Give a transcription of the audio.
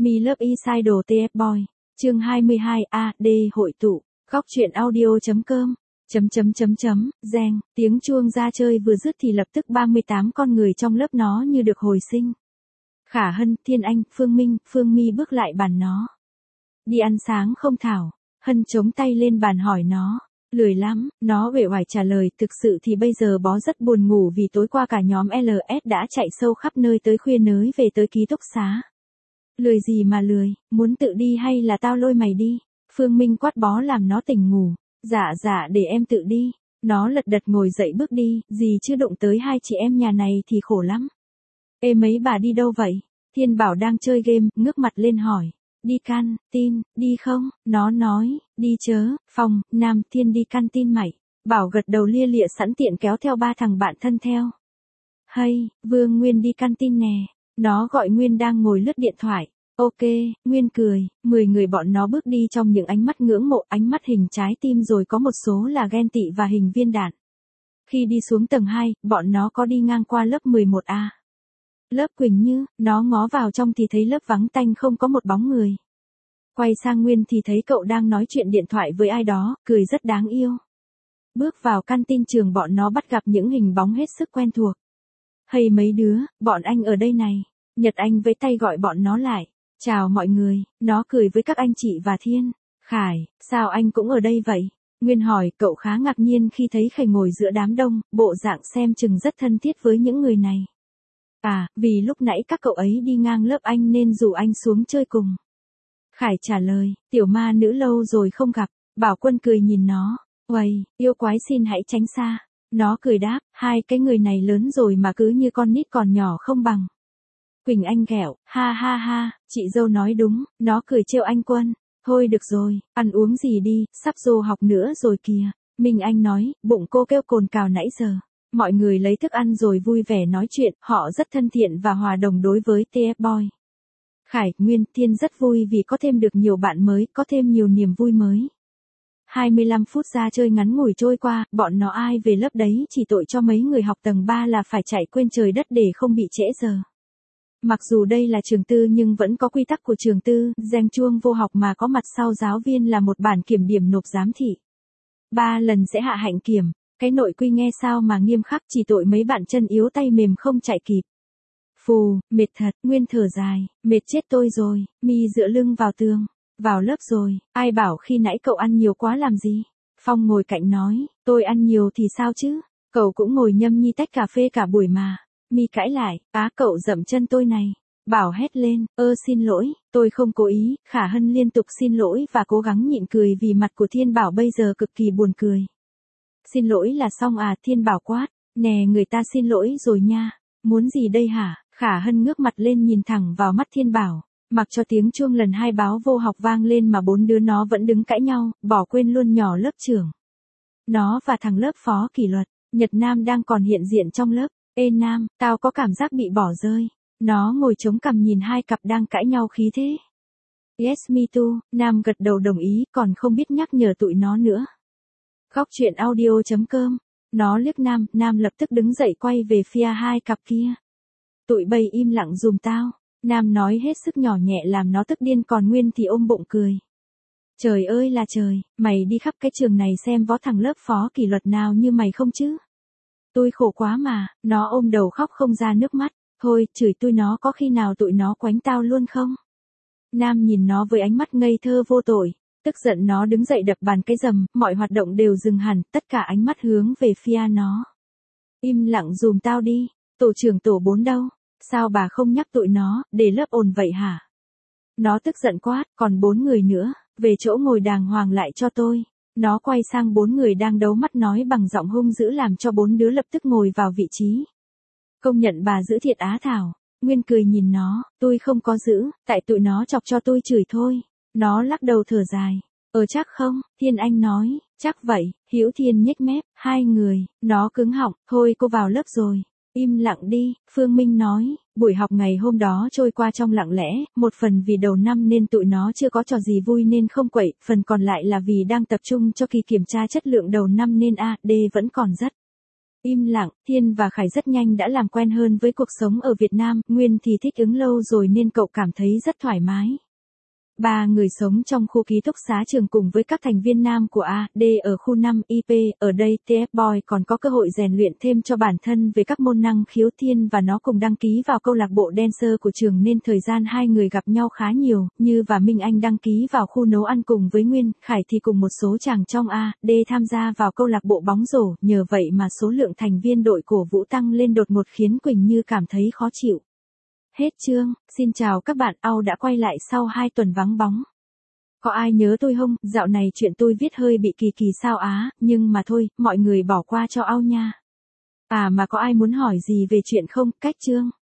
Me Love Idol TF Boy. Chương 22 AD hội tụ. Góc truyện audio.com. Reng, tiếng chuông ra chơi vừa dứt thì lập tức 38 con người trong lớp nó như được hồi sinh. Khả Hân, Thiên Anh, Phương Minh, Phương My bước lại bàn nó. Đi ăn sáng không Thảo? Hân chống tay lên bàn hỏi nó. Lười lắm, nó uể oải trả lời, thực sự thì bây giờ bó rất buồn ngủ vì tối qua cả nhóm LS đã chạy sâu khắp nơi tới khuya nới về tới ký túc xá. Lười gì mà lười, muốn tự đi hay là tao lôi mày đi? Phương Minh quát bó làm nó tỉnh ngủ. Dạ để em tự đi. Nó lật đật ngồi dậy bước đi, gì chứ đụng tới hai chị em nhà này thì khổ lắm. Ê mấy bà đi đâu vậy? Thiên Bảo đang chơi game, ngước mặt lên hỏi. Đi tin, đi không? Nó nói, đi chớ, Phòng, Nam, Thiên đi tin mày. Bảo gật đầu lia lịa sẵn tiện kéo theo ba thằng bạn thân theo. Hay, Vương Nguyên đi tin nè. Nó gọi Nguyên đang ngồi lướt điện thoại. Ok, Nguyên cười, 10 người bọn nó bước đi trong những ánh mắt ngưỡng mộ, ánh mắt hình trái tim rồi có một số là ghen tị và hình viên đạn. Khi đi xuống tầng 2, bọn nó có đi ngang qua lớp 11A. Lớp Quỳnh Như, nó ngó vào trong thì thấy lớp vắng tanh không có một bóng người. Quay sang Nguyên thì thấy cậu đang nói chuyện điện thoại với ai đó, cười rất đáng yêu. Bước vào tin trường bọn nó bắt gặp những hình bóng hết sức quen thuộc. Hay mấy đứa, bọn anh ở đây này. Nhật Anh với tay gọi bọn nó lại. Chào mọi người, nó cười với các anh chị và Thiên. Khải, sao anh cũng ở đây vậy? Nguyên hỏi, cậu khá ngạc nhiên khi thấy Khải ngồi giữa đám đông, bộ dạng xem chừng rất thân thiết với những người này. À, vì lúc nãy các cậu ấy đi ngang lớp anh nên rủ anh xuống chơi cùng. Khải trả lời, tiểu ma nữ lâu rồi không gặp. Bảo Quân cười nhìn nó. Uầy, yêu quái xin hãy tránh xa. Nó cười đáp, hai cái người này lớn rồi mà cứ như con nít còn nhỏ không bằng. Quỳnh Anh ghẹo, ha, chị dâu nói đúng, nó cười trêu anh Quân. Thôi được rồi, ăn uống gì đi, sắp vô học nữa rồi kìa. Minh Anh nói, bụng cô kêu cồn cào nãy giờ. Mọi người lấy thức ăn rồi vui vẻ nói chuyện, họ rất thân thiện và hòa đồng đối với TF Boy. Khải, Nguyên, Thiên rất vui vì có thêm được nhiều bạn mới, có thêm nhiều niềm vui mới. 25 phút ra chơi ngắn ngủi trôi qua, bọn nó ai về lớp đấy chỉ tội cho mấy người học tầng 3 là phải chạy quên trời đất để không bị trễ giờ. Mặc dù đây là trường tư nhưng vẫn có quy tắc của trường tư, reng chuông vô học mà có mặt sau giáo viên là một bản kiểm điểm nộp giám thị. 3 lần sẽ hạ hạnh kiểm, cái nội quy nghe sao mà nghiêm khắc, chỉ tội mấy bạn chân yếu tay mềm không chạy kịp. Phù, mệt thật, Nguyên thở dài, mệt chết tôi rồi, Mi dựa lưng vào tường. Vào lớp rồi, ai bảo khi nãy cậu ăn nhiều quá làm gì? Phong ngồi cạnh nói, tôi ăn nhiều thì sao chứ? Cậu cũng ngồi nhâm nhi tách cà phê cả buổi mà. Mi cãi lại, cậu dậm chân tôi này. Bảo hét lên, xin lỗi, tôi không cố ý. Khả Hân liên tục xin lỗi và cố gắng nhịn cười vì mặt của Thiên Bảo bây giờ cực kỳ buồn cười. Xin lỗi là xong à? Thiên Bảo quát, nè người ta xin lỗi rồi nha. Muốn gì đây hả? Khả Hân ngước mặt lên nhìn thẳng vào mắt Thiên Bảo. Mặc cho tiếng chuông lần 2 báo vô học vang lên mà 4 đứa nó vẫn đứng cãi nhau, bỏ quên luôn nhỏ lớp trưởng. Nó và thằng lớp phó kỷ luật, Nhật Nam đang còn hiện diện trong lớp. Ê Nam, tao có cảm giác bị bỏ rơi. Nó ngồi chống cằm nhìn hai cặp đang cãi nhau khí thế. Yes me too, Nam gật đầu đồng ý, còn không biết nhắc nhở tụi nó nữa. Góc truyện audio.com. Nó liếc Nam, Nam lập tức đứng dậy quay về phía hai cặp kia. Tụi bay im lặng dùm tao. Nam nói hết sức nhỏ nhẹ làm nó tức điên, còn Nguyên thì ôm bụng cười. Trời ơi là trời, mày đi khắp cái trường này xem có thằng lớp phó kỷ luật nào như mày không chứ? Tôi khổ quá mà, nó ôm đầu khóc không ra nước mắt. Thôi, chửi tôi nó có khi nào tụi nó quánh tao luôn không? Nam nhìn nó với ánh mắt ngây thơ vô tội. Tức giận nó đứng dậy đập bàn cái rầm, mọi hoạt động đều dừng hẳn, tất cả ánh mắt hướng về phía nó. Im lặng dùm tao đi, tổ trưởng tổ 4 đâu? Sao bà không nhắc tụi nó, để lớp ồn vậy hả? Nó tức giận quát, còn 4 người nữa, về chỗ ngồi đàng hoàng lại cho tôi. Nó quay sang 4 người đang đấu mắt nói bằng giọng hung dữ làm cho 4 đứa lập tức ngồi vào vị trí. Công nhận bà giữ thiệt á Thảo. Nguyên cười nhìn nó, tôi không có giữ, tại tụi nó chọc cho tôi chửi thôi. Nó lắc đầu thở dài. Chắc không? Thiên Anh nói, chắc vậy. Hữu Thiên nhếch mép, 2 người, nó cứng họng, thôi cô vào lớp rồi. Im lặng đi, Phương Minh nói, buổi học ngày hôm đó trôi qua trong lặng lẽ, một phần vì đầu năm nên tụi nó chưa có trò gì vui nên không quậy, phần còn lại là vì đang tập trung cho kỳ kiểm tra chất lượng đầu năm nên AD vẫn còn rất Im lặng, Thiên và Khải rất nhanh đã làm quen hơn với cuộc sống ở Việt Nam, Nguyên thì thích ứng lâu rồi nên cậu cảm thấy rất thoải mái. Ba người sống trong khu ký túc xá trường cùng với các thành viên nam của A, D ở khu 5 IP, ở đây TF Boy còn có cơ hội rèn luyện thêm cho bản thân về các môn năng khiếu. Thiên và nó cùng đăng ký vào câu lạc bộ dancer của trường nên thời gian hai người gặp nhau khá nhiều, Như và Minh Anh đăng ký vào khu nấu ăn cùng với Nguyên, Khải thì cùng một số chàng trong A, D tham gia vào câu lạc bộ bóng rổ, nhờ vậy mà số lượng thành viên đội cổ vũ tăng lên đột ngột khiến Quỳnh Như cảm thấy khó chịu. Hết chương, xin chào các bạn, Au đã quay lại sau 2 tuần vắng bóng. Có ai nhớ tôi không? Dạo này chuyện tôi viết hơi bị kỳ kỳ sao á, nhưng mà thôi, mọi người bỏ qua cho Au nha. À mà có ai muốn hỏi gì về chuyện không? Cách chương.